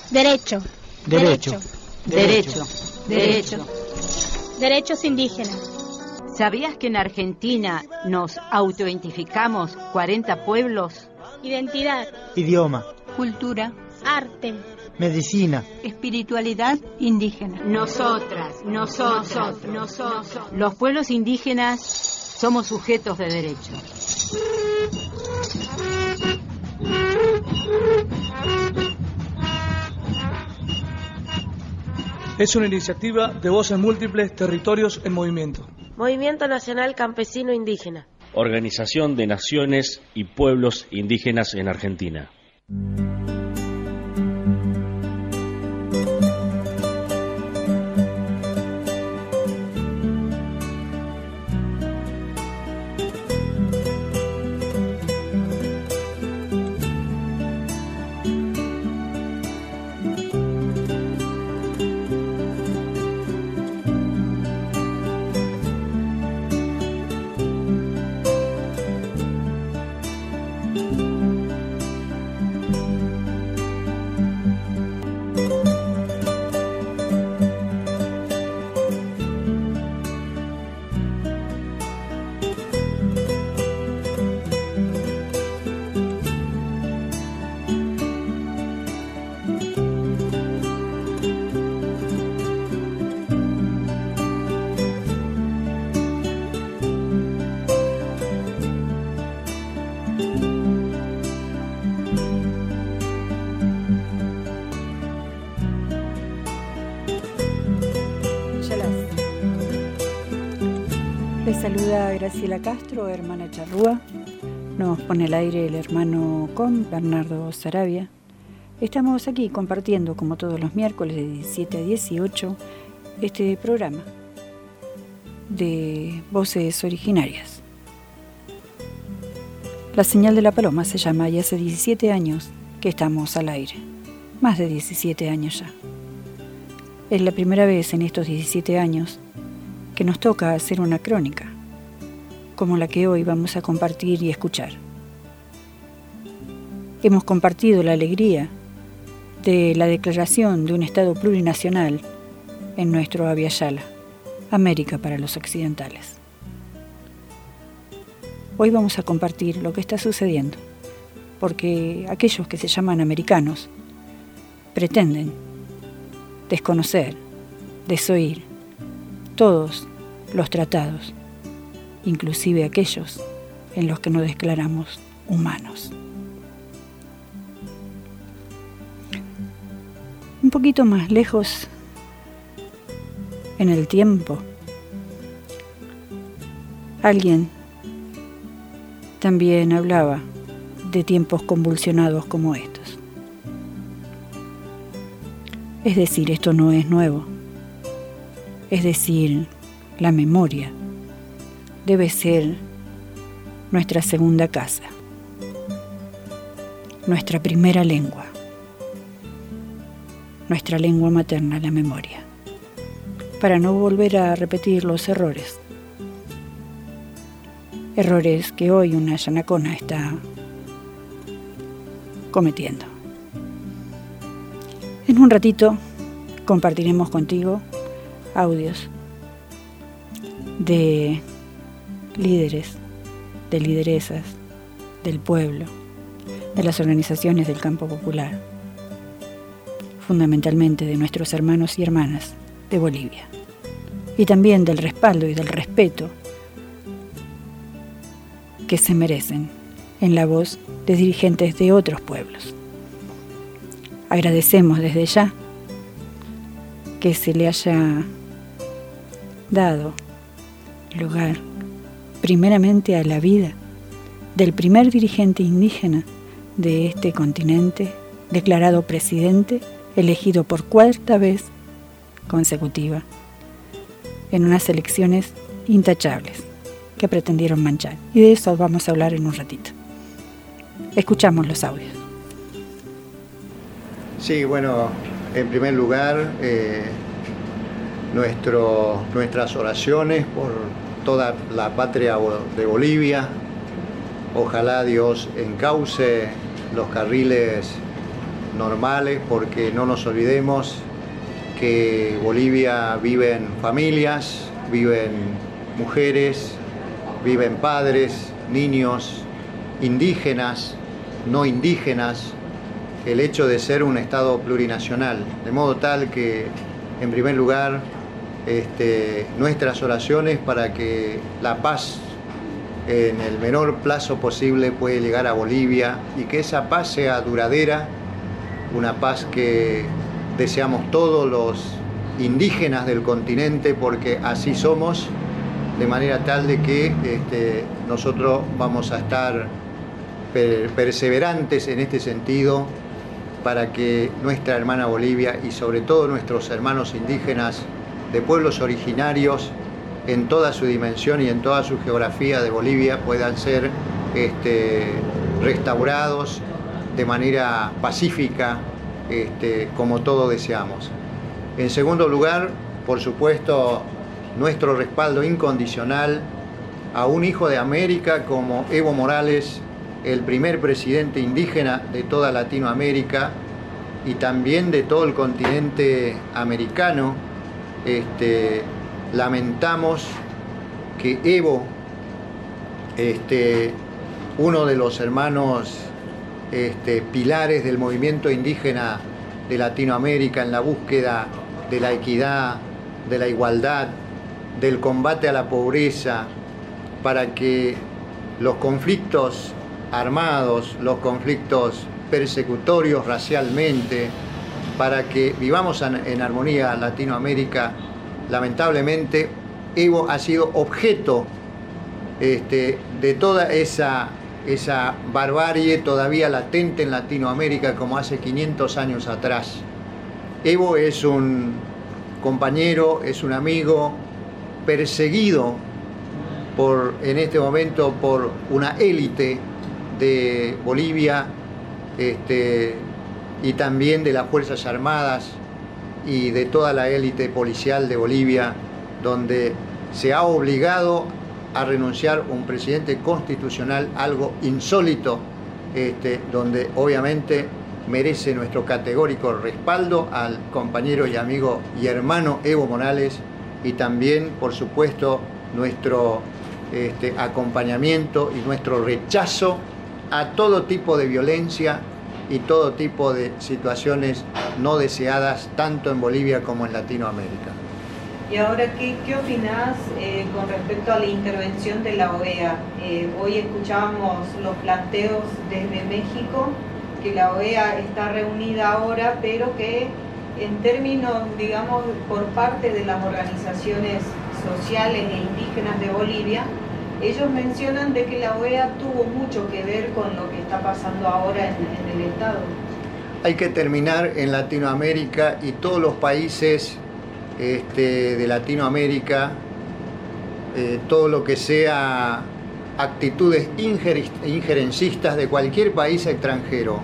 Derecho. Derecho. Derecho. Derecho. Derechos indígenas. ¿Sabías que en Argentina nos autoidentificamos 40 pueblos? Identidad. Idioma. Cultura. Arte. Medicina. Espiritualidad indígena. Nosotros. Los pueblos indígenas somos sujetos de derecho. Es una iniciativa de Voces Múltiples, Territorios en Movimiento. Movimiento Nacional Campesino Indígena. Organización de Naciones y Pueblos Indígenas en Argentina. Les saluda Graciela Castro, hermana charrúa. Nos pone al aire el hermano con Bernardo Saravia. Estamos aquí compartiendo, como todos los miércoles de 17 a 18, este programa de Voces Originarias. La señal de la paloma se llama y hace 17 años que estamos al aire. Más de 17 años ya. Es la primera vez en estos 17 años que nos toca hacer una crónica, como la que hoy vamos a compartir y escuchar. Hemos compartido la alegría de la declaración de un Estado plurinacional en nuestro Abya Yala, América para los occidentales. Hoy vamos a compartir lo que está sucediendo, porque aquellos que se llaman americanos pretenden desconocer, desoír todos los tratados, inclusive aquellos en los que nos declaramos humanos. Un poquito más lejos en el tiempo, alguien también hablaba de tiempos convulsionados como estos. Es decir, esto no es nuevo. Es decir, la memoria debe ser nuestra segunda casa, nuestra primera lengua, nuestra lengua materna, la memoria, para no volver a repetir los errores que hoy una yanacona está cometiendo. En un ratito compartiremos contigo audios de líderes, de lideresas, del pueblo, de las organizaciones del campo popular, fundamentalmente de nuestros hermanos y hermanas de Bolivia, y también del respaldo y del respeto que se merecen en la voz de dirigentes de otros pueblos. Agradecemos desde ya que se le haya dado lugar primeramente a la vida del primer dirigente indígena de este continente, declarado presidente, elegido por cuarta vez consecutiva, en unas elecciones intachables que pretendieron manchar. Y de eso vamos a hablar en un ratito. Escuchamos los audios. Sí, bueno, en primer lugar, nuestras oraciones por toda la patria de Bolivia. Ojalá Dios encauce los carriles normales, porque no nos olvidemos que Bolivia viven familias, viven mujeres, viven padres, niños, indígenas, no indígenas, el hecho de ser un Estado plurinacional, de modo tal que, en primer lugar, nuestras oraciones para que la paz en el menor plazo posible pueda llegar a Bolivia y que esa paz sea duradera, una paz que deseamos todos los indígenas del continente, porque así somos, de manera tal de que nosotros vamos a estar perseverantes en este sentido para que nuestra hermana Bolivia y sobre todo nuestros hermanos indígenas de pueblos originarios en toda su dimensión y en toda su geografía de Bolivia puedan ser restaurados de manera pacífica, como todos deseamos. En segundo lugar, por supuesto, nuestro respaldo incondicional a un hijo de América como Evo Morales, el primer presidente indígena de toda Latinoamérica y también de todo el continente americano. Lamentamos que Evo, uno de los hermanos pilares del movimiento indígena de Latinoamérica en la búsqueda de la equidad, de la igualdad, del combate a la pobreza, para que los conflictos armados, los conflictos persecutorios racialmente, para que vivamos en armonía Latinoamérica. Lamentablemente, Evo ha sido objeto de toda esa barbarie todavía latente en Latinoamérica como hace 500 años atrás. Evo es un compañero, es un amigo perseguido en este momento por una élite de Bolivia y también de las Fuerzas Armadas y de toda la élite policial de Bolivia, donde se ha obligado a renunciar un presidente constitucional, algo insólito, donde obviamente merece nuestro categórico respaldo al compañero y amigo y hermano Evo Morales, y también, por supuesto, nuestro acompañamiento y nuestro rechazo a todo tipo de violencia y todo tipo de situaciones no deseadas, tanto en Bolivia como en Latinoamérica. Y ahora, ¿qué opinás con respecto a la intervención de la OEA? Hoy escuchábamos los planteos desde México, que la OEA está reunida ahora, pero que en términos, digamos, por parte de las organizaciones sociales e indígenas de Bolivia, ellos mencionan de que la OEA tuvo mucho que ver con lo que está pasando ahora en el Estado. Hay que terminar en Latinoamérica y todos los países de Latinoamérica, todo lo que sea actitudes injerencistas de cualquier país extranjero.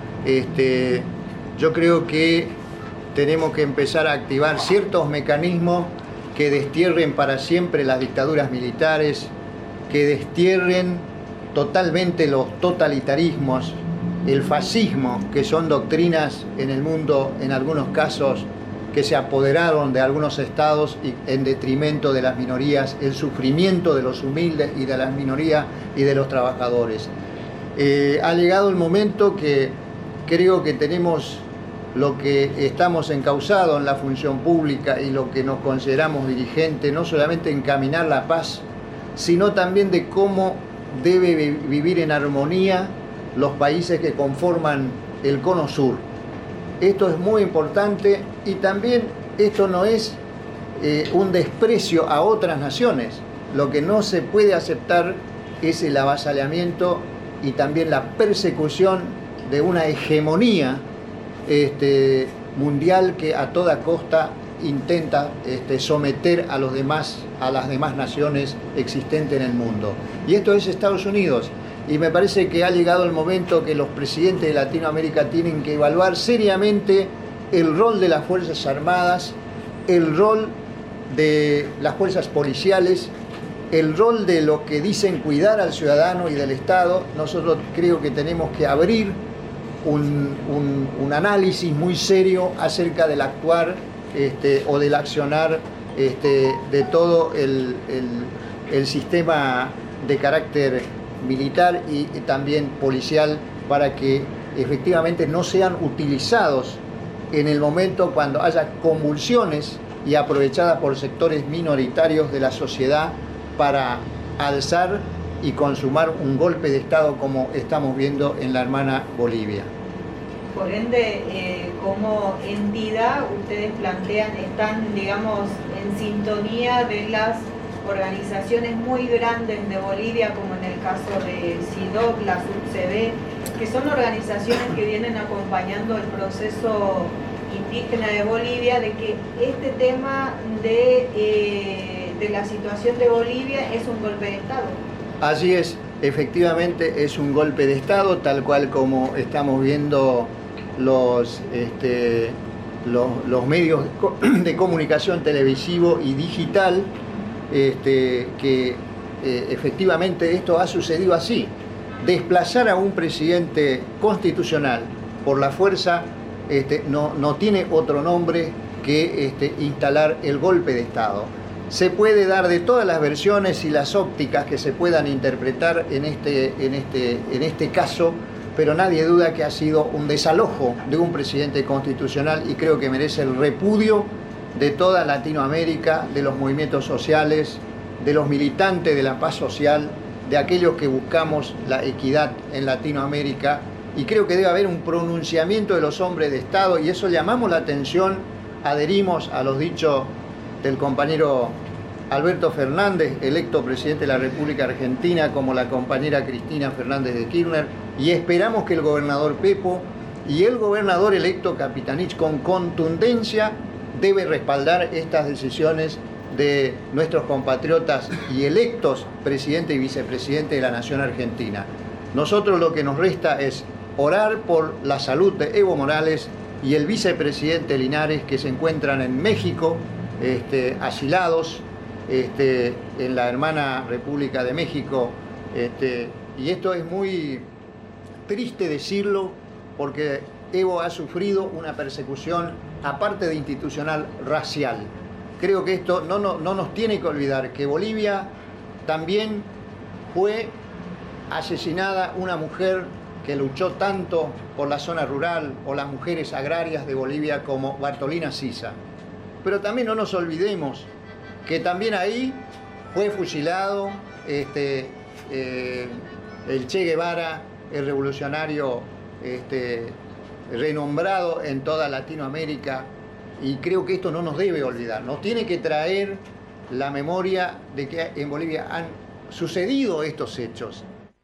Yo creo que tenemos que empezar a activar ciertos mecanismos que destierren para siempre las dictaduras militares, que destierren totalmente los totalitarismos, el fascismo, que son doctrinas en el mundo, en algunos casos, que se apoderaron de algunos estados y en detrimento de las minorías, el sufrimiento de los humildes y de las minorías y de los trabajadores. Ha llegado el momento que creo que tenemos lo que estamos encausados en la función pública y lo que nos consideramos dirigentes, no solamente encaminar la paz, sino también de cómo debe vivir en armonía los países que conforman el Cono Sur. Esto es muy importante y también esto no es un desprecio a otras naciones. Lo que no se puede aceptar es el avasallamiento y también la persecución de una hegemonía mundial que a toda costa intenta someter a las demás naciones existentes en el mundo. Y esto es Estados Unidos. Y me parece que ha llegado el momento que los presidentes de Latinoamérica tienen que evaluar seriamente el rol de las Fuerzas Armadas, el rol de las fuerzas policiales, el rol de lo que dicen cuidar al ciudadano y del Estado. Nosotros creo que tenemos que abrir un análisis muy serio acerca del actuar o del accionar de todo el sistema de carácter militar y también policial, para que efectivamente no sean utilizados en el momento cuando haya convulsiones y aprovechadas por sectores minoritarios de la sociedad para alzar y consumar un golpe de Estado como estamos viendo en la hermana Bolivia. Por ende, como entidad, ustedes plantean, están, digamos, en sintonía de las organizaciones muy grandes de Bolivia, como en el caso de CIDOC, la SUBCB, que son organizaciones que vienen acompañando el proceso indígena de Bolivia, de que este tema de la situación de Bolivia es un golpe de Estado. Así es, efectivamente es un golpe de Estado, tal cual como estamos viendo los medios de comunicación televisivo y digital, que efectivamente esto ha sucedido así. Desplazar a un presidente constitucional por la fuerza no tiene otro nombre que instalar el golpe de Estado. Se puede dar de todas las versiones y las ópticas que se puedan interpretar en este caso, pero nadie duda que ha sido un desalojo de un presidente constitucional, y creo que merece el repudio de toda Latinoamérica, de los movimientos sociales, de los militantes de la paz social, de aquellos que buscamos la equidad en Latinoamérica, y creo que debe haber un pronunciamiento de los hombres de Estado, y eso llamamos la atención, adherimos a los dichos del compañero Alberto Fernández, electo presidente de la República Argentina, como la compañera Cristina Fernández de Kirchner, y esperamos que el gobernador Pepo y el gobernador electo Capitanich con contundencia debe respaldar estas decisiones de nuestros compatriotas y electos presidente y vicepresidente de la Nación Argentina. Nosotros lo que nos resta es orar por la salud de Evo Morales y el vicepresidente Linares, que se encuentran en México, asilados en la hermana República de México, y esto es muy triste decirlo, porque Evo ha sufrido una persecución, aparte de institucional, racial. Creo que esto no nos tiene que olvidar que Bolivia también fue asesinada una mujer que luchó tanto por la zona rural o las mujeres agrarias de Bolivia como Bartolina Sisa. Pero también no nos olvidemos que también ahí fue fusilado el Che Guevara, el revolucionario renombrado en toda Latinoamérica, y creo que esto no nos debe olvidar. Nos tiene que traer la memoria de que en Bolivia han sucedido estos hechos.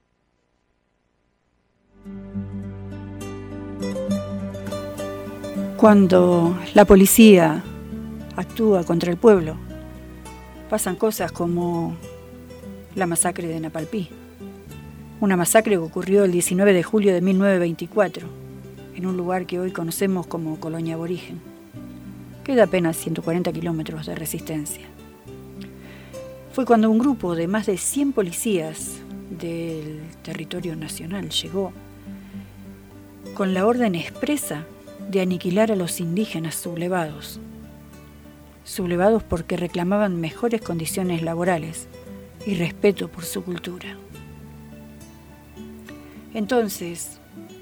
Cuando la policía actúa contra el pueblo, pasan cosas como la masacre de Napalpí. Una masacre que ocurrió el 19 de julio de 1924, en un lugar que hoy conocemos como Colonia Aborigen. Queda apenas 140 kilómetros de resistencia. Fue cuando un grupo de más de 100 policías del territorio nacional llegó con la orden expresa de aniquilar a los indígenas sublevados. Sublevados porque reclamaban mejores condiciones laborales y respeto por su cultura. Entonces,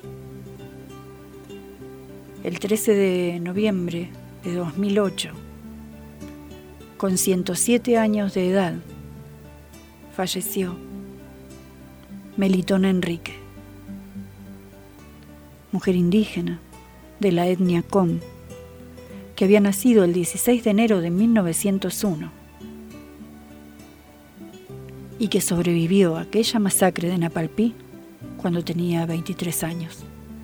el 13 de noviembre de 2008, con 107 años de edad, falleció Melitona Enrique, mujer indígena de la etnia Com, que había nacido el 16 de enero de 1901 y que sobrevivió a aquella masacre de Napalpí cuando tenía 23 años.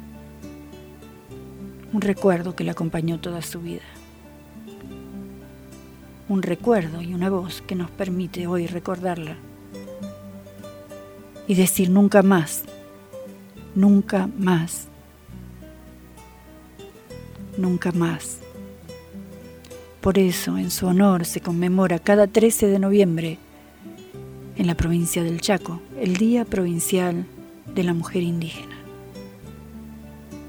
Un recuerdo que la acompañó toda su vida. Un recuerdo y una voz que nos permite hoy recordarla y decir nunca más, nunca más, nunca más. Por eso, en su honor, se conmemora cada 13 de noviembre en la provincia del Chaco, el Día Provincial de la Mujer Indígena.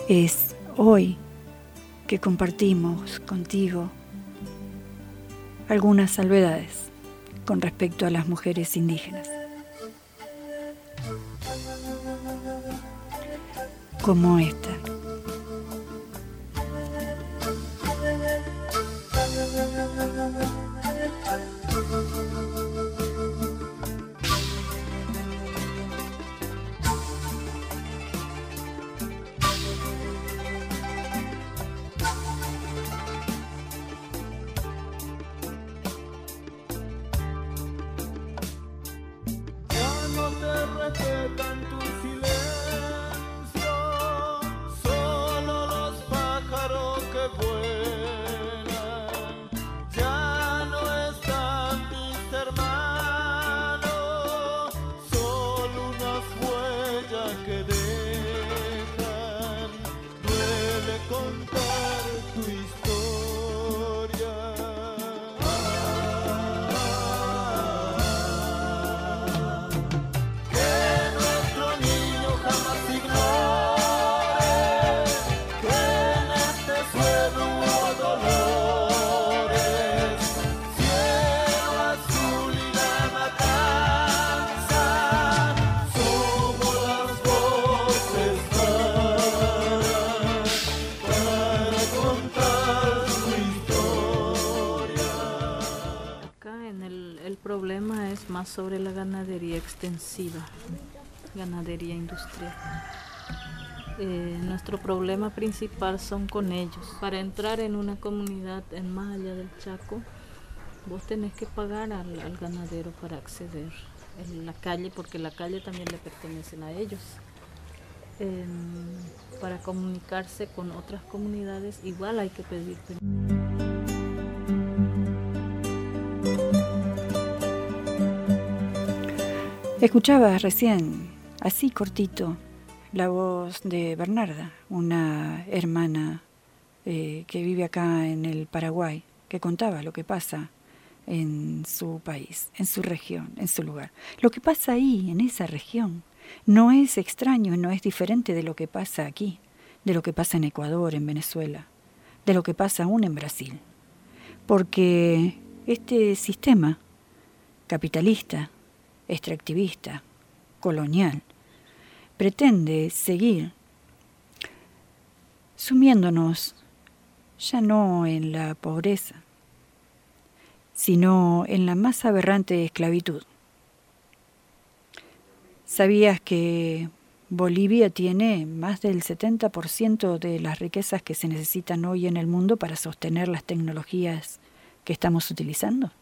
Es hoy que compartimos contigo algunas salvedades con respecto a las mujeres indígenas. Como esta. Sobre la ganadería extensiva, ganadería industrial. Nuestro problema principal son con ellos. Para entrar en una comunidad en más allá del Chaco, vos tenés que pagar al ganadero para acceder en la calle, porque la calle también le pertenecen a ellos. Para comunicarse con otras comunidades igual hay que pedir permiso. Escuchaba recién, así cortito, la voz de Bernarda, una hermana que vive acá en el Paraguay, que contaba lo que pasa en su país, en su región, en su lugar. Lo que pasa ahí, en esa región, no es extraño, no es diferente de lo que pasa aquí, de lo que pasa en Ecuador, en Venezuela, de lo que pasa aún en Brasil. Porque este sistema capitalista, extractivista, colonial, pretende seguir sumiéndonos ya no en la pobreza, sino en la más aberrante esclavitud. ¿Sabías que Bolivia tiene más del 70% de las riquezas que se necesitan hoy en el mundo para sostener las tecnologías que estamos utilizando?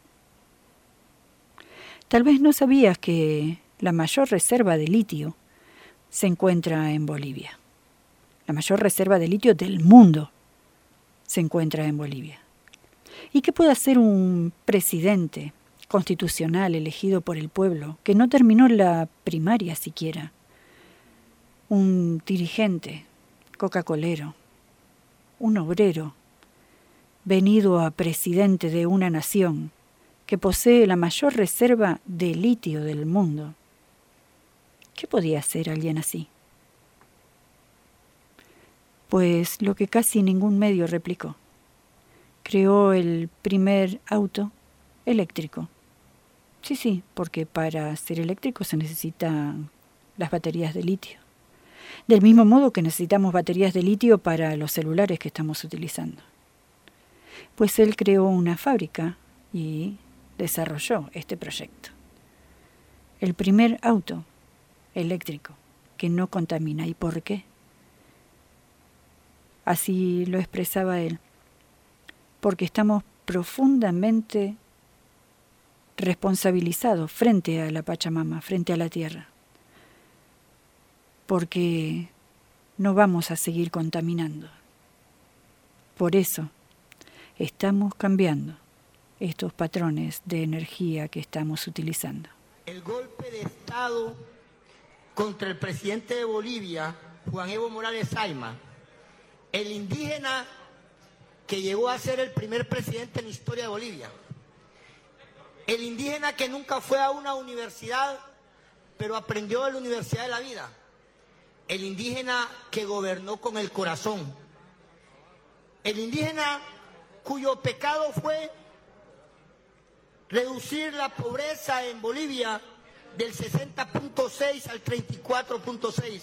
Tal vez no sabías que la mayor reserva de litio se encuentra en Bolivia. La mayor reserva de litio del mundo se encuentra en Bolivia. ¿Y qué puede hacer un presidente constitucional elegido por el pueblo que no terminó la primaria siquiera? Un dirigente coca-colero, un obrero, venido a presidente de una nación que posee la mayor reserva de litio del mundo. ¿Qué podía hacer alguien así? Pues lo que casi ningún medio replicó. Creó el primer auto eléctrico. Sí, porque para ser eléctrico se necesitan las baterías de litio. Del mismo modo que necesitamos baterías de litio para los celulares que estamos utilizando. Pues él creó una fábrica y desarrolló este proyecto. El primer auto eléctrico que no contamina. ¿Y por qué? Así lo expresaba él. Porque estamos profundamente responsabilizados frente a la Pachamama, frente a la tierra. Porque no vamos a seguir contaminando. Por eso estamos cambiando estos patrones de energía que estamos utilizando. El golpe de Estado contra el presidente de Bolivia, Juan Evo Morales Saima, el indígena que llegó a ser el primer presidente en la historia de Bolivia, el indígena que nunca fue a una universidad, pero aprendió de la Universidad de la Vida, el indígena que gobernó con el corazón, el indígena cuyo pecado fue reducir la pobreza en Bolivia del 60.6 al 34.6,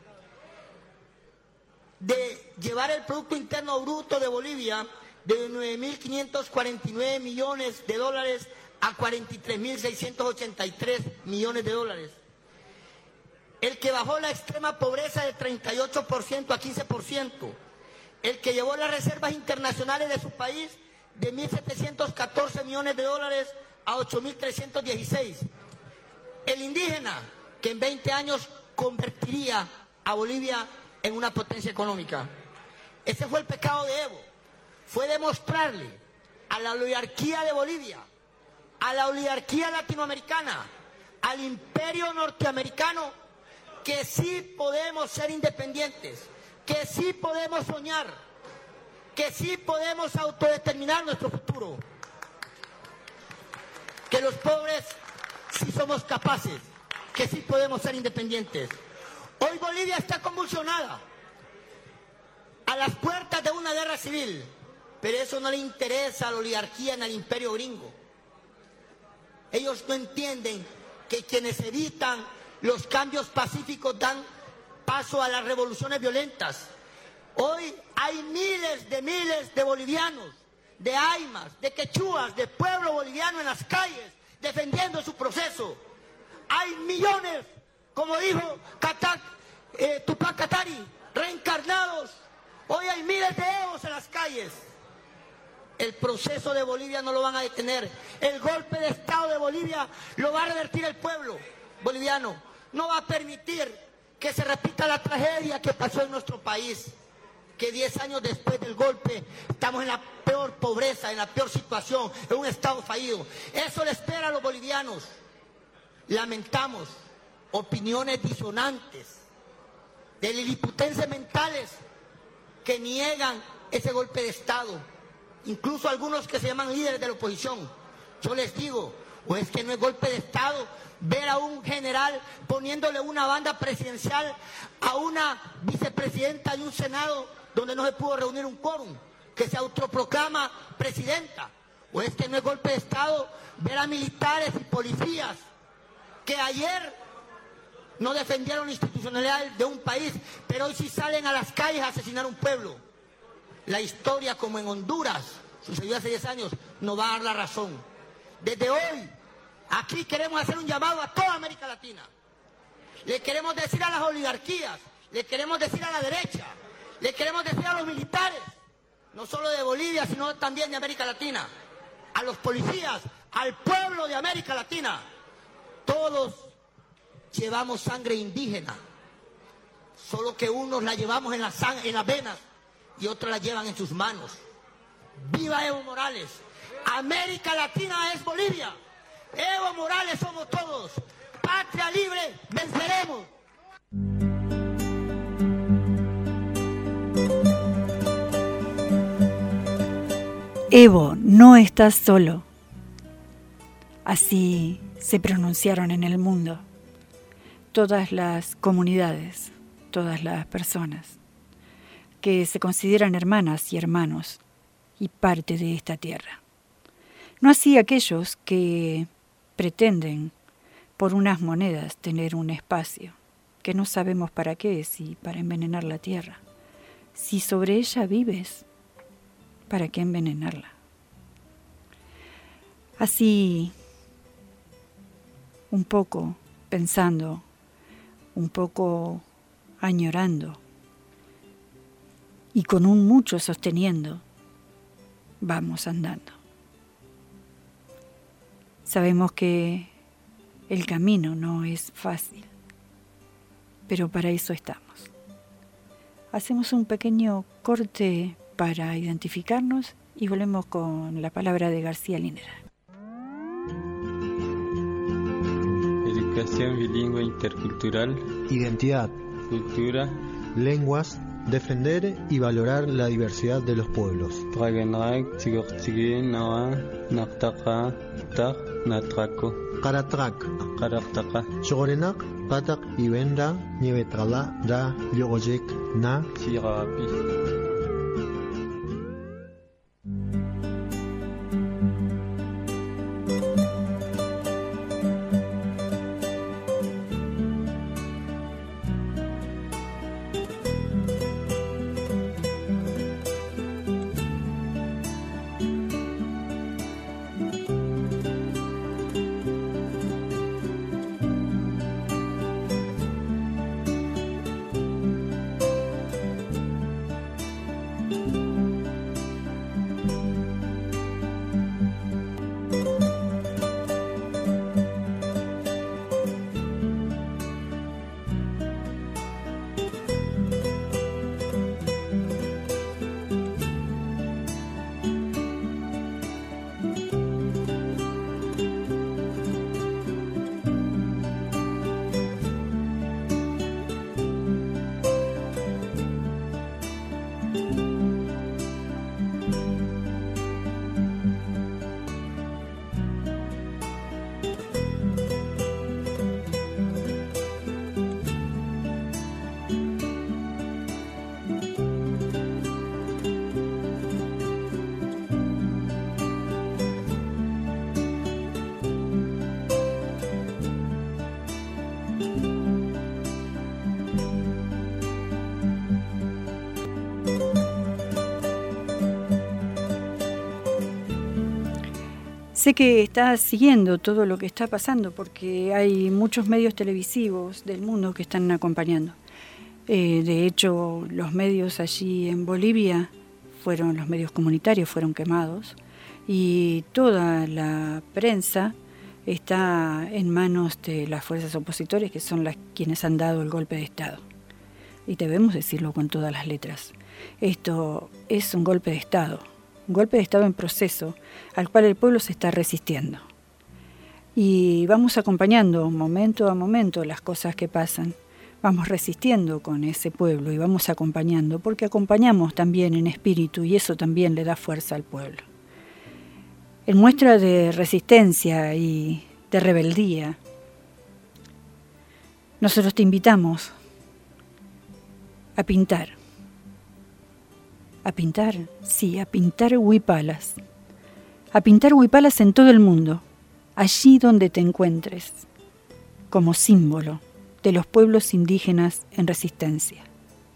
de llevar el Producto Interno Bruto de Bolivia de 9.549 millones de dólares a 43.683 millones de dólares. El que bajó la extrema pobreza de 38% a 15%. El que llevó las reservas internacionales de su país de 1.714 millones de dólares a 8.316. El indígena que en 20 años convertiría a Bolivia en una potencia económica. Ese fue el pecado de Evo. Fue demostrarle a la oligarquía de Bolivia, a la oligarquía latinoamericana, al imperio norteamericano, que sí podemos ser independientes, que sí podemos soñar, que sí podemos autodeterminar nuestro futuro, que los pobres sí somos capaces, que sí podemos ser independientes. Hoy Bolivia está convulsionada, a las puertas de una guerra civil, pero eso no le interesa a la oligarquía ni al imperio gringo. Ellos no entienden que quienes evitan los cambios pacíficos dan paso a las revoluciones violentas. Hoy hay miles de bolivianos, de aymas, de quechuas, de pueblo boliviano en las calles defendiendo su proceso. Hay millones, como dijo Tupac Katari, reencarnados. Hoy hay miles de Evos en las calles. El proceso de Bolivia no lo van a detener. El golpe de Estado de Bolivia lo va a revertir el pueblo boliviano. No va a permitir que se repita la tragedia que pasó en nuestro país, que 10 años después del golpe estamos en la peor pobreza, en la peor situación, en un Estado fallido. Eso le espera a los bolivianos. Lamentamos opiniones disonantes de liliputenses mentales que niegan ese golpe de Estado, incluso algunos que se llaman líderes de la oposición. Yo les digo, o es que no es golpe de Estado ver a un general poniéndole una banda presidencial a una vicepresidenta de un Senado donde no se pudo reunir un quórum, que se autoproclama presidenta. O es que no es golpe de Estado ver a militares y policías que ayer no defendieron la institucionalidad de un país, pero hoy sí salen a las calles a asesinar a un pueblo. La historia, como en Honduras sucedió hace 10 años, nos va a dar la razón. Desde hoy, aquí queremos hacer un llamado a toda América Latina. Le queremos decir a las oligarquías, le queremos decir a la derecha, le queremos decir a los militares, no solo de Bolivia, sino también de América Latina, a los policías, al pueblo de América Latina. Todos llevamos sangre indígena, solo que unos la llevamos en las venas y otros la llevan en sus manos. ¡Viva Evo Morales! América Latina es Bolivia. Evo Morales somos todos. Patria libre, venceremos. Evo, no estás solo. Así se pronunciaron en el mundo todas las comunidades, todas las personas que se consideran hermanas y hermanos y parte de esta tierra. No así aquellos que pretenden por unas monedas tener un espacio que no sabemos para qué, si para envenenar la tierra. Si sobre ella vives, ¿para qué envenenarla? Así, un poco pensando, un poco añorando y con un mucho sosteniendo, vamos andando. Sabemos que el camino no es fácil, pero para eso estamos. Hacemos un pequeño corte para identificarnos y volvemos con la palabra de García Linera. Educación bilingüe intercultural. Identidad. Cultura. Lenguas. Defender y valorar la diversidad de los pueblos. Karatrak. Chogorenak. patak ibenda nievetrala da yogoyek na Sirapi. Sé que estás siguiendo todo lo que está pasando porque hay muchos medios televisivos del mundo que están acompañando. De hecho, los medios allí en Bolivia los medios comunitarios fueron quemados y toda la prensa está en manos de las fuerzas opositoras, que son quienes han dado el golpe de Estado. Y debemos decirlo con todas las letras. Esto es un golpe de Estado en proceso, al cual el pueblo se está resistiendo. Y vamos acompañando momento a momento las cosas que pasan. Vamos resistiendo con ese pueblo y vamos acompañando, porque acompañamos también en espíritu y eso también le da fuerza al pueblo. En muestra de resistencia y de rebeldía, nosotros te invitamos a pintar. A pintar, sí, a pintar huipalas. A pintar huipalas en todo el mundo, allí donde te encuentres, como símbolo de los pueblos indígenas en resistencia.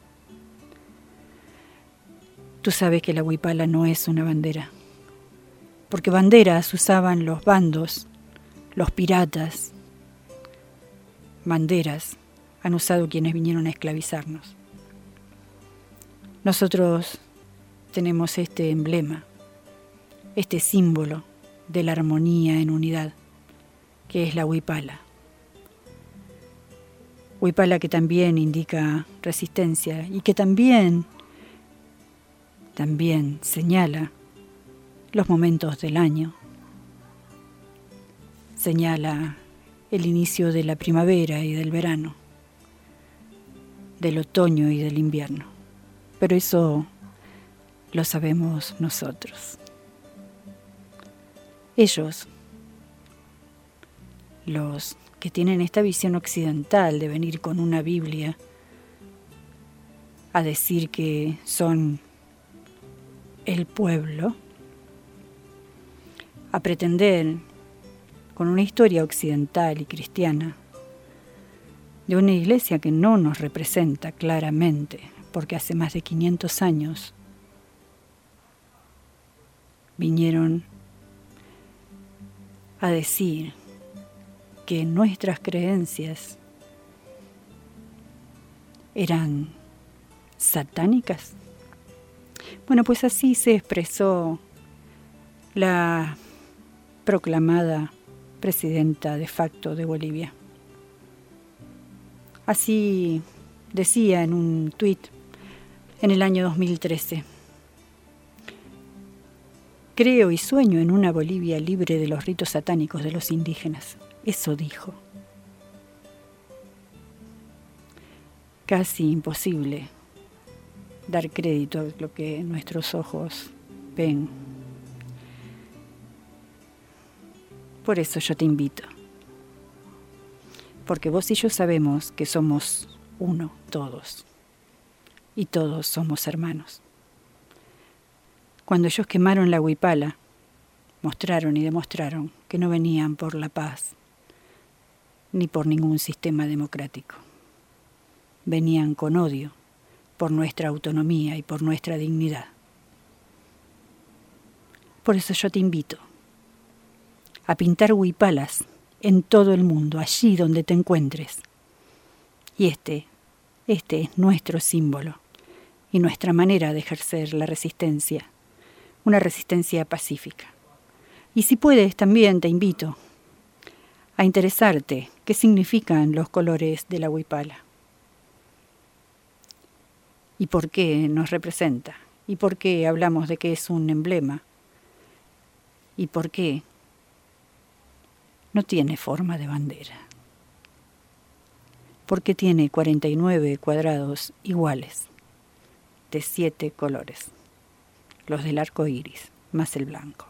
Tú sabes que la huipala no es una bandera, porque banderas usaban los bandos, los piratas. Banderas han usado quienes vinieron a esclavizarnos. Nosotros tenemos este emblema, este símbolo de la armonía en unidad, que es la huipala. Huipala que también indica resistencia y que también señala los momentos del año. Señala el inicio de la primavera y del verano, del otoño y del invierno. Pero eso lo sabemos nosotros. Ellos, los que tienen esta visión occidental de venir con una Biblia a decir que son el pueblo, a pretender con una historia occidental y cristiana de una iglesia que no nos representa claramente, porque hace más de 500 años vinieron a decir que nuestras creencias eran satánicas. Bueno, pues así se expresó la proclamada presidenta de facto de Bolivia. Así decía en un tuit en el año 2013. Creo y sueño en una Bolivia libre de los ritos satánicos de los indígenas. Eso dijo. Casi imposible dar crédito a lo que nuestros ojos ven. Por eso yo te invito. porque vos y yo sabemos que somos uno todos, y todos somos hermanos. Cuando ellos quemaron la huipala, mostraron y demostraron que no venían por la paz, ni por ningún sistema democrático. Venían con odio por nuestra autonomía y por nuestra dignidad. Por eso yo te invito a pintar huipalas en todo el mundo, allí donde te encuentres. Y este es nuestro símbolo y nuestra manera de ejercer la resistencia, una resistencia pacífica. Y si puedes, también te invito a interesarte qué significan los colores de la huipala y por qué nos representa, y por qué hablamos de que es un emblema, y por qué no tiene forma de bandera, porque tiene 49 cuadrados iguales, de 7 colores, los del arco iris, más el blanco.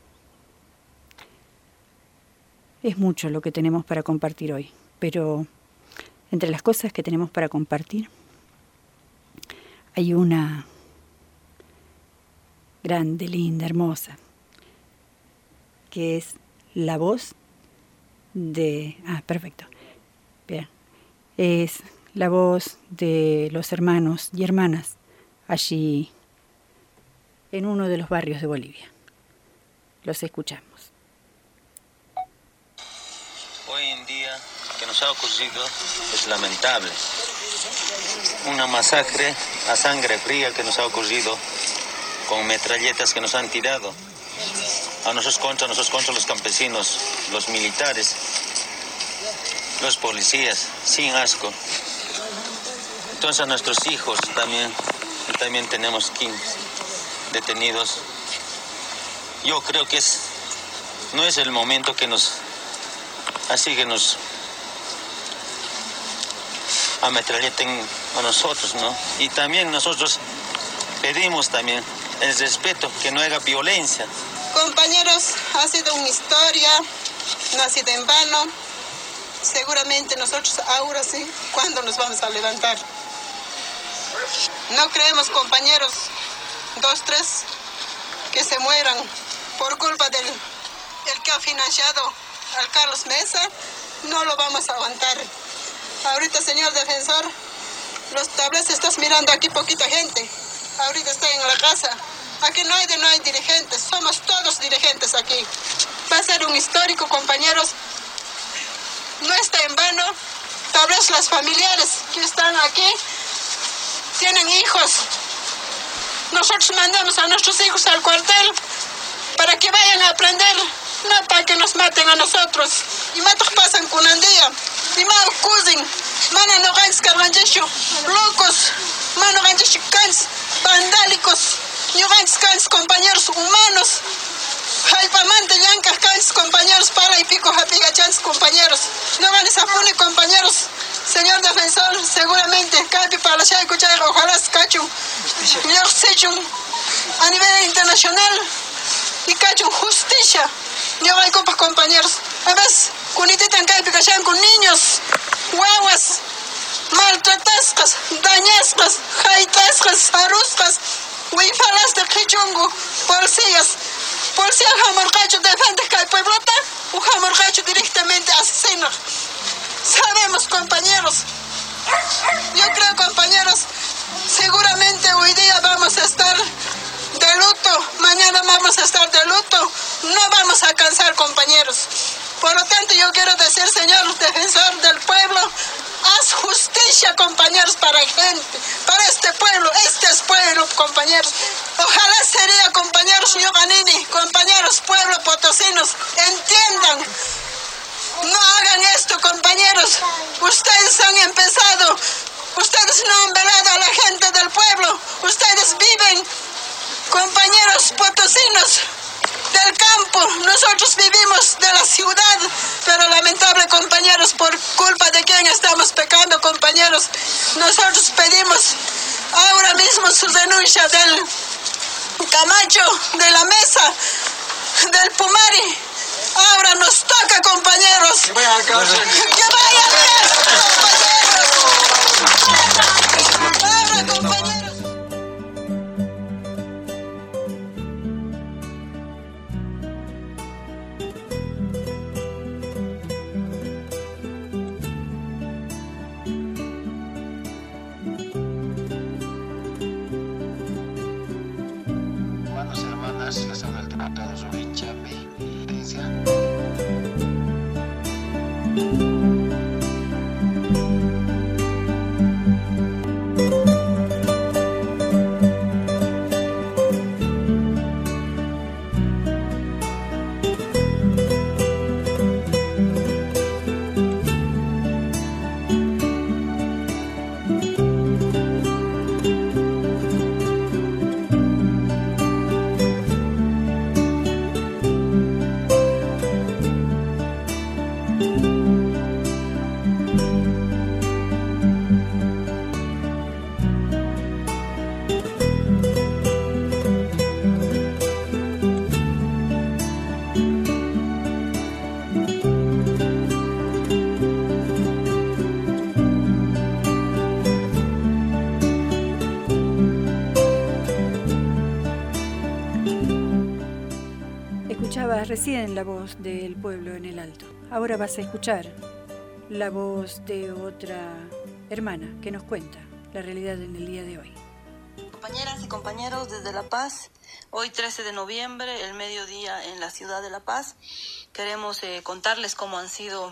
Es mucho lo que tenemos para compartir hoy, pero entre las cosas que tenemos para compartir hay una grande, linda, hermosa, que es la voz de... perfecto. Bien. Es la voz de los hermanos y hermanas allí en uno de los barrios de Bolivia. Los escuchamos. Hoy en día que nos ha ocurrido es lamentable. Una masacre a sangre fría que nos ha ocurrido con metralletas que nos han tirado a nosotros contra los campesinos, los militares, los policías, sin asco. Entonces a nuestros hijos también tenemos 15 detenidos. Yo creo que no es el momento que nos ametralleten a nosotros, ¿no? Y también nosotros pedimos también el respeto, que no haga violencia. Compañeros, ha sido una historia nacida en vano. Seguramente nosotros ahora sí, ¿cuándo nos vamos a levantar? No creemos, compañeros, 2, 3, que se mueran por culpa del que ha financiado al Carlos Mesa. No lo vamos a aguantar. Ahorita, señor defensor, los tableros estás mirando aquí poquita gente. Ahorita está en la casa. Aquí no hay dirigentes, somos todos dirigentes aquí. Va a ser un histórico, compañeros. No está en vano. Tal vez las familiares que están aquí tienen hijos. Nosotros mandamos a nuestros hijos al cuartel para que vayan a aprender, no para que nos maten a nosotros. Y matos pasan con un día. Y más cusin, mana no ganes carganjesho, locos, mano ganjesho cans, vandálicos, no ganes cans, compañeros humanos. Jaipamante yancas cans, compañeros, para y pico japiga chans, compañeros. No ganes a pune, compañeros. Señor defensor, seguramente, capi para la chai cuchara, ojalá cacho. Yo secho a nivel internacional y cacho justicia. Yo hay copas, compañeros. A veces, cunititan capi cachan con niños, guaguas, maltratascas, dañascas, jaitascas, aruscas, huifalas de quichungo, policías. Policía jamorcacho defende que el pueblota, un jamorcacho directamente asesino. Sabemos, compañeros. Yo creo, compañeros, seguramente hoy día vamos a estar de luto, mañana vamos a estar de luto, no vamos a alcanzar, compañeros. Por lo tanto, yo quiero decir, señor defensor del pueblo, haz justicia, compañeros, para gente, para este pueblo. Este es pueblo, compañeros. Ojalá sería, compañeros, Yoganini, compañeros, pueblo potosinos, entiendan. No hagan esto, compañeros. Ustedes han empezado. Ustedes no han velado a la gente del pueblo. Ustedes viven, compañeros potosinos, del campo. Nosotros vivimos de la ciudad. Pero lamentable, compañeros, por culpa de quién estamos pecando, compañeros. Nosotros pedimos ahora mismo su denuncia del Camacho, de la Mesa, del Pumari. Ahora nos toca, compañeros. Que vaya preso, compañeros. Ahora, compañeros. Hermanos y hermanas, les habla el diputado Rubén Chambi. Escuchabas recién la voz del pueblo en el Alto. Ahora vas a escuchar la voz de otra hermana que nos cuenta la realidad en el día de hoy. Compañeras y compañeros desde La Paz, hoy 13 de noviembre, el mediodía en la ciudad de La Paz, queremos contarles cómo han sido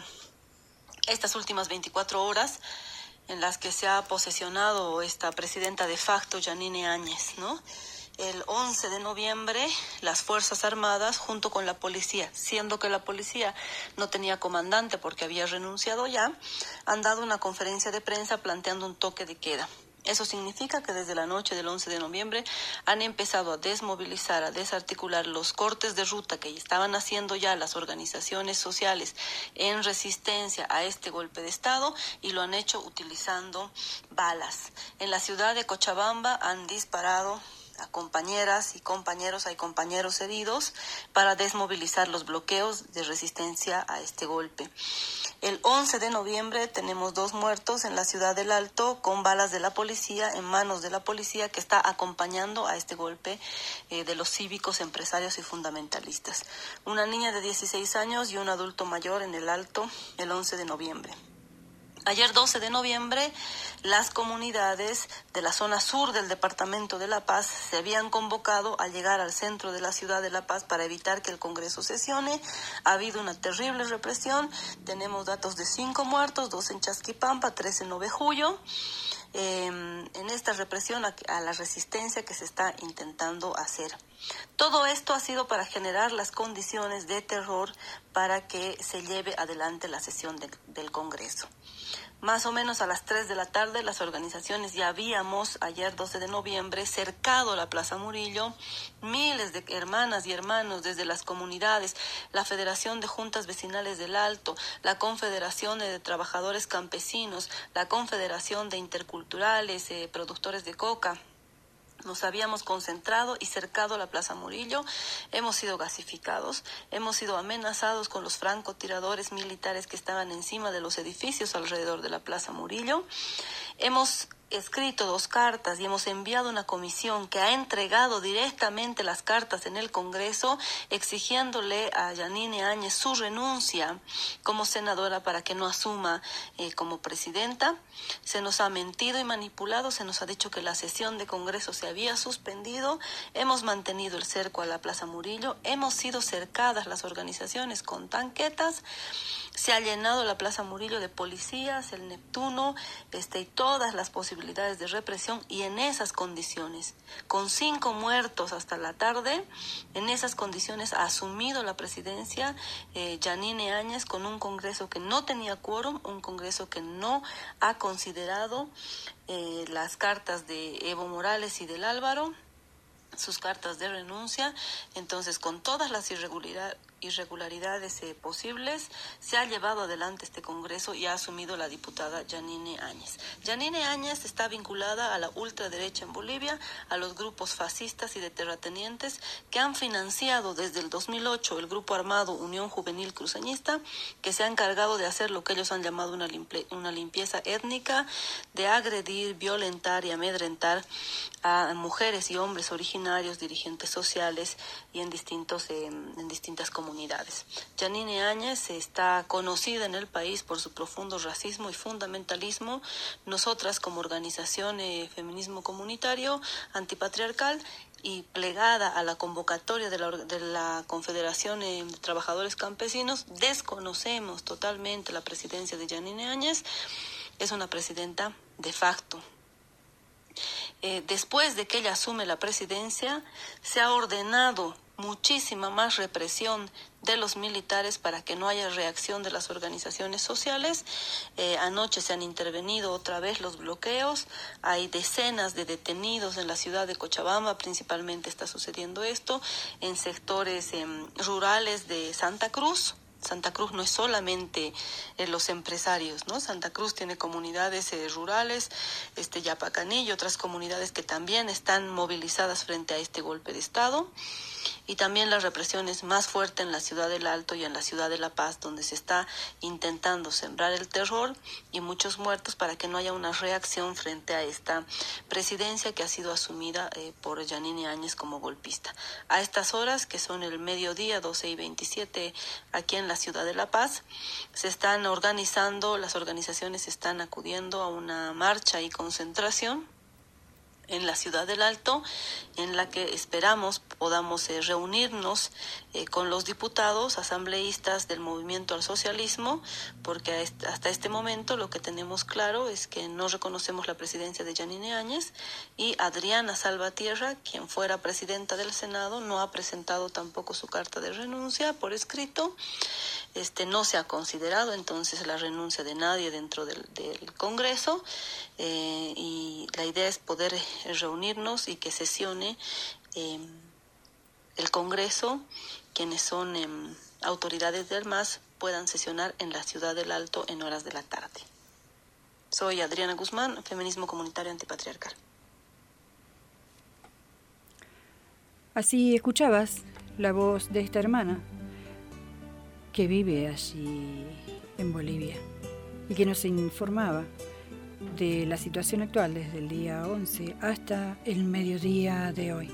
estas últimas 24 horas en las que se ha posesionado esta presidenta de facto, Yanine Áñez, ¿no? El 11 de noviembre, las Fuerzas Armadas, junto con la policía, siendo que la policía no tenía comandante porque había renunciado ya, han dado una conferencia de prensa planteando un toque de queda. Eso significa que desde la noche del 11 de noviembre han empezado a desmovilizar, a desarticular los cortes de ruta que estaban haciendo ya las organizaciones sociales en resistencia a este golpe de Estado, y lo han hecho utilizando balas. En la ciudad de Cochabamba han disparado a compañeras y compañeros, hay compañeros heridos, para desmovilizar los bloqueos de resistencia a este golpe. El 11 de noviembre tenemos 2 muertos en la ciudad del Alto con balas de la policía, en manos de la policía que está acompañando a este golpe de los cívicos, empresarios y fundamentalistas. Una niña de 16 años y un adulto mayor en el Alto el 11 de noviembre. Ayer 12 de noviembre, las comunidades de la zona sur del departamento de La Paz se habían convocado a llegar al centro de la ciudad de La Paz para evitar que el Congreso sesione. Ha habido una terrible represión. Tenemos datos de 5 muertos, 2 en Chasquipampa, 3 en Ovejuyo. En esta represión a la resistencia que se está intentando hacer. Todo esto ha sido para generar las condiciones de terror para que se lleve adelante la sesión del Congreso. Más o menos a las 3 de la tarde, las organizaciones ya habíamos, ayer 12 de noviembre, cercado la Plaza Murillo. Miles de hermanas y hermanos desde las comunidades, la Federación de Juntas Vecinales del Alto, la Confederación de Trabajadores Campesinos, la Confederación de Interculturales, productores de coca. Nos habíamos concentrado y cercado la Plaza Murillo. Hemos sido gasificados, hemos sido amenazados con los francotiradores militares que estaban encima de los edificios alrededor de la Plaza Murillo. Hemos escrito 2 cartas y hemos enviado una comisión que ha entregado directamente las cartas en el Congreso, exigiéndole a Yanine Áñez su renuncia como senadora para que no asuma como presidenta. Se nos ha mentido y manipulado, se nos ha dicho que la sesión de Congreso se había suspendido. Hemos mantenido el cerco a la Plaza Murillo, hemos sido cercadas las organizaciones con tanquetas. Se ha llenado la Plaza Murillo de policías, el Neptuno, y todas las posibilidades de represión, y en esas condiciones, con 5 muertos hasta la tarde, en esas condiciones ha asumido la presidencia Yanine Áñez con un Congreso que no tenía quórum, un Congreso que no ha considerado las cartas de Evo Morales y del Álvaro, sus cartas de renuncia. Entonces, con todas las irregularidades posibles, se ha llevado adelante este Congreso y ha asumido la diputada Yanine Áñez. Yanine Áñez está vinculada a la ultraderecha en Bolivia, a los grupos fascistas y de terratenientes que han financiado desde el 2008 el grupo armado Unión Juvenil Cruceñista, que se ha encargado de hacer lo que ellos han llamado una limpieza étnica, de agredir, violentar y amedrentar a mujeres y hombres originarios, dirigentes sociales y en distintas comunidades. Yanine Áñez está conocida en el país por su profundo racismo y fundamentalismo. Nosotras, como organización Feminismo Comunitario Antipatriarcal y plegada a la convocatoria de la Confederación de Trabajadores Campesinos, desconocemos totalmente la presidencia de Yanine Áñez. Es una presidenta de facto. Después de que ella asume la presidencia, se ha ordenado muchísima más represión de los militares para que no haya reacción de las organizaciones sociales. Anoche se han intervenido otra vez los bloqueos, hay decenas de detenidos en la ciudad de Cochabamba, principalmente está sucediendo esto, en sectores rurales de Santa Cruz. Santa Cruz no es solamente los empresarios, ¿no? Santa Cruz tiene comunidades rurales, Yapacaní y otras comunidades que también están movilizadas frente a este golpe de Estado. Y también la represión es más fuerte en la ciudad del Alto y en la ciudad de La Paz, donde se está intentando sembrar el terror y muchos muertos para que no haya una reacción frente a esta presidencia que ha sido asumida por Yanine Áñez como golpista. A estas horas, que son el mediodía, 12:27, aquí en la ciudad de La Paz, se están organizando, las organizaciones están acudiendo a una marcha y concentración en la ciudad del Alto, en la que esperamos podamos reunirnos con los diputados asambleístas del Movimiento al Socialismo, porque hasta este momento lo que tenemos claro es que no reconocemos la presidencia de Yanine Áñez y Adriana Salvatierra, quien fuera presidenta del Senado, no ha presentado tampoco su carta de renuncia por escrito. No se ha considerado entonces la renuncia de nadie dentro del Congreso y la idea es poder reunirnos y que sesione el Congreso, quienes son autoridades del MAS puedan sesionar en la ciudad del Alto en horas de la tarde. Soy Adriana Guzmán, Feminismo Comunitario Antipatriarcal. Así escuchabas la voz de esta hermana que vive allí en Bolivia y que nos informaba de la situación actual desde el día 11 hasta el mediodía de hoy.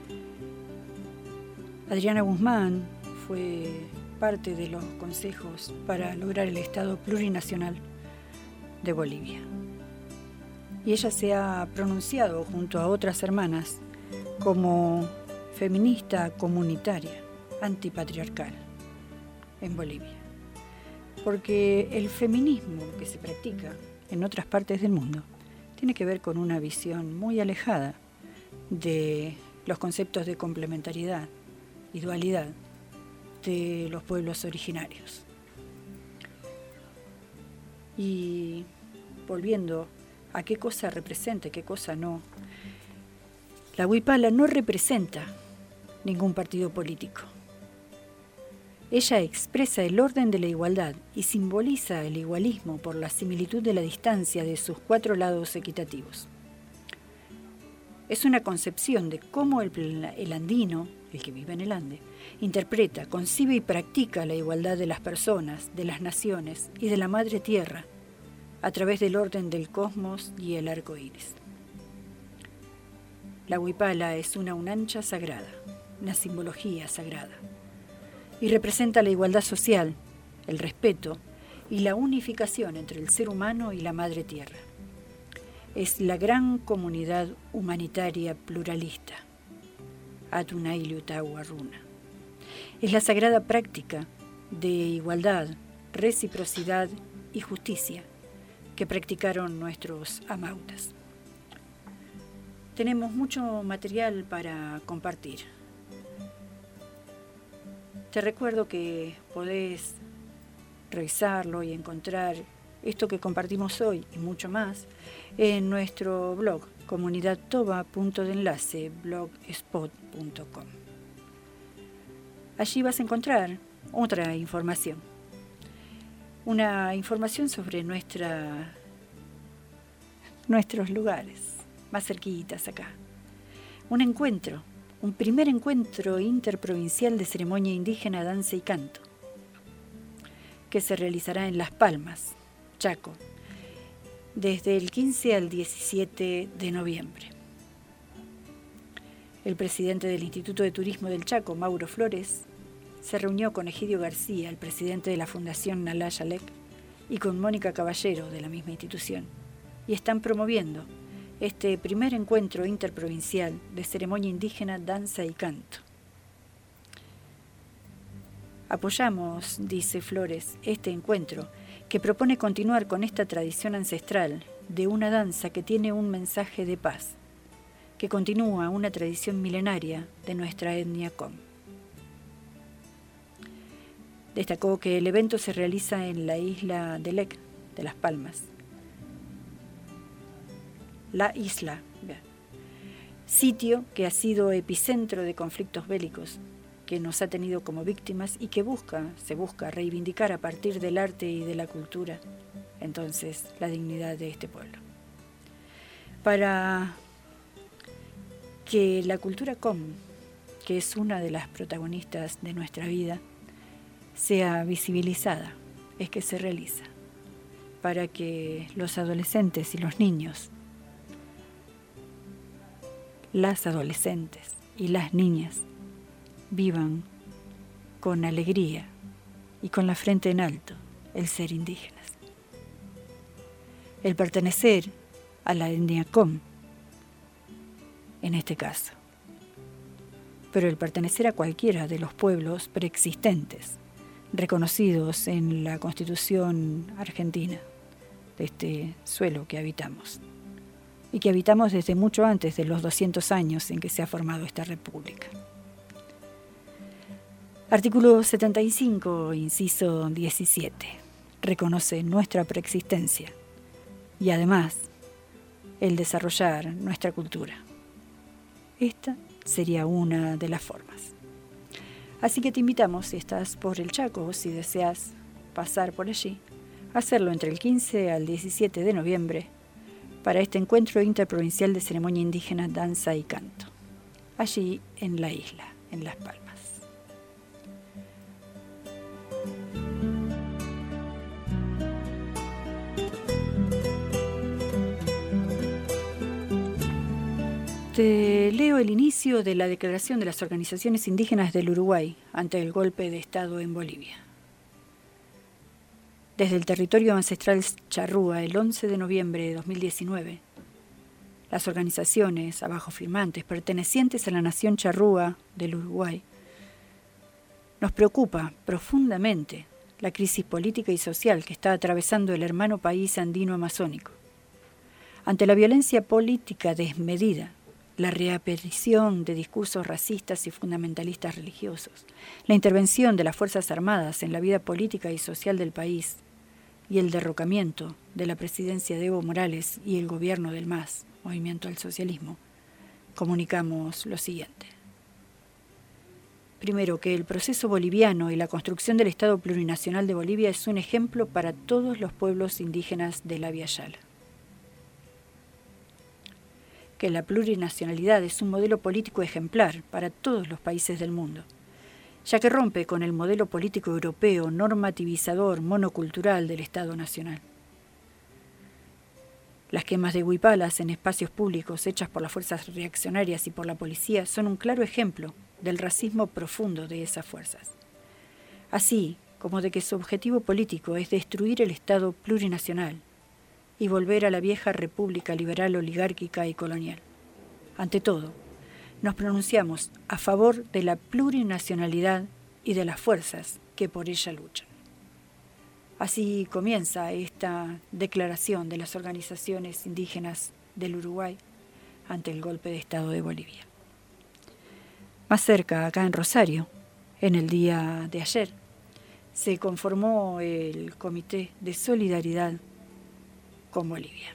Adriana Guzmán fue parte de los consejos para lograr el Estado plurinacional de Bolivia. Y ella se ha pronunciado junto a otras hermanas como feminista comunitaria antipatriarcal en Bolivia. Porque el feminismo que se practica en otras partes del mundo tiene que ver con una visión muy alejada de los conceptos de complementariedad y dualidad de los pueblos originarios. Y volviendo a qué cosa representa y qué cosa no, la Huipala no representa ningún partido político. Ella expresa el orden de la igualdad y simboliza el igualismo por la similitud de la distancia de sus cuatro lados equitativos. Es una concepción de cómo el andino, el que vive en el Ande, interpreta, concibe y practica la igualdad de las personas, de las naciones y de la madre tierra a través del orden del cosmos y el arco iris. La huipala es una unancha sagrada, una simbología sagrada, y representa la igualdad social, el respeto y la unificación entre el ser humano y la madre tierra. Es la gran comunidad humanitaria pluralista, Atunayliutahuarruna. Es la sagrada práctica de igualdad, reciprocidad y justicia que practicaron nuestros amautas. Tenemos mucho material para compartir. Te recuerdo que podés revisarlo y encontrar esto que compartimos hoy y mucho más en nuestro blog comunidadtoba.blogspot.com. Allí vas a encontrar otra información. Una información sobre nuestros lugares, más cerquitas acá. Un primer encuentro interprovincial de ceremonia indígena, danza y canto, que se realizará en Las Palmas, Chaco, desde el 15 al 17 de noviembre. El presidente del Instituto de Turismo del Chaco, Mauro Flores, se reunió con Egidio García, el presidente de la Fundación Nalá Yalek, y con Mónica Caballero, de la misma institución, y están promoviendo este primer encuentro interprovincial de ceremonia indígena, danza y canto. Apoyamos, dice Flores, este encuentro que propone continuar con esta tradición ancestral de una danza que tiene un mensaje de paz, que continúa una tradición milenaria de nuestra etnia com. Destacó que el evento se realiza en la isla de Lec, de Las Palmas. La isla, sitio que ha sido epicentro de conflictos bélicos, que nos ha tenido como víctimas y que se busca reivindicar a partir del arte y de la cultura, entonces, la dignidad de este pueblo. Para que la cultura com, que es una de las protagonistas de nuestra vida, sea visibilizada, es que se realiza, para que los adolescentes y los niños, las adolescentes y las niñas vivan con alegría y con la frente en alto el ser indígenas. El pertenecer a la etnia com, en este caso, pero el pertenecer a cualquiera de los pueblos preexistentes reconocidos en la Constitución argentina de este suelo que habitamos y que habitamos desde mucho antes de los 200 años en que se ha formado esta república. Artículo 75, inciso 17, reconoce nuestra preexistencia y además el desarrollar nuestra cultura. Esta sería una de las formas. Así que te invitamos, si estás por el Chaco o si deseas pasar por allí, a hacerlo entre el 15 al 17 de noviembre para este encuentro interprovincial de ceremonia indígena, danza y canto, allí en la isla, en Las Palmas. Te leo el inicio de la declaración de las organizaciones indígenas del Uruguay ante el golpe de Estado en Bolivia. Desde el territorio ancestral charrúa, el 11 de noviembre de 2019, las organizaciones abajo firmantes pertenecientes a la nación charrúa del Uruguay, nos preocupa profundamente la crisis política y social que está atravesando el hermano país andino amazónico. Ante la violencia política desmedida, la reaparición de discursos racistas y fundamentalistas religiosos, la intervención de las Fuerzas Armadas en la vida política y social del país y el derrocamiento de la presidencia de Evo Morales y el gobierno del MAS, Movimiento al Socialismo, comunicamos lo siguiente. Primero, que el proceso boliviano y la construcción del Estado plurinacional de Bolivia es un ejemplo para todos los pueblos indígenas de la Via Yala. Que la plurinacionalidad es un modelo político ejemplar para todos los países del mundo, ya que rompe con el modelo político europeo normativizador monocultural del Estado Nacional. Las quemas de huipalas en espacios públicos hechas por las fuerzas reaccionarias y por la policía son un claro ejemplo del racismo profundo de esas fuerzas, así como de que su objetivo político es destruir el Estado plurinacional y volver a la vieja república liberal oligárquica y colonial. Ante todo, nos pronunciamos a favor de la plurinacionalidad y de las fuerzas que por ella luchan. Así comienza esta declaración de las organizaciones indígenas del Uruguay ante el golpe de Estado de Bolivia. Más cerca, acá en Rosario, en el día de ayer, se conformó el Comité de Solidaridad con Bolivia.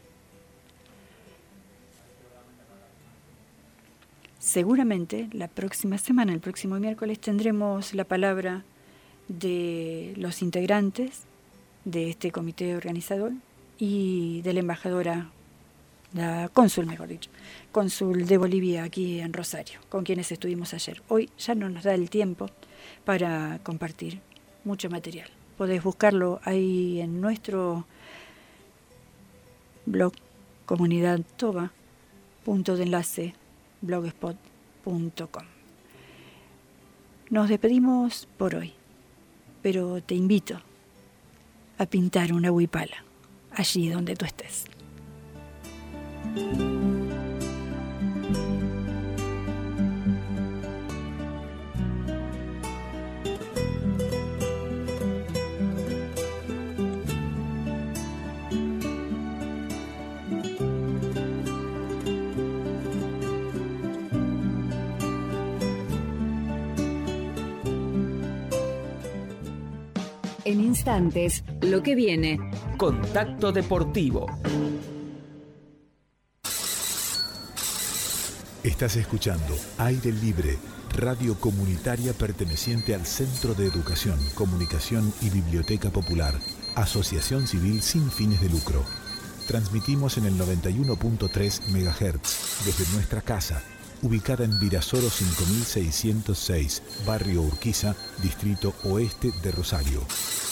Seguramente la próxima semana, el próximo miércoles, tendremos la palabra de los integrantes de este comité organizador y de la embajadora, la cónsul, mejor dicho, cónsul de Bolivia aquí en Rosario, con quienes estuvimos ayer. Hoy ya no nos da el tiempo para compartir mucho material. Podés buscarlo ahí en nuestro blog Comunidad Toba, .de-enlace blogspot.com. Nos despedimos por hoy, pero te invito a pintar una huipala allí donde tú estés. En instantes, lo que viene. Contacto Deportivo. Estás escuchando Aire Libre, radio comunitaria perteneciente al Centro de Educación, Comunicación y Biblioteca Popular, asociación civil sin fines de lucro. Transmitimos en el 91.3 MHz desde nuestra casa, ubicada en Virasoro 5606, Barrio Urquiza, Distrito Oeste de Rosario.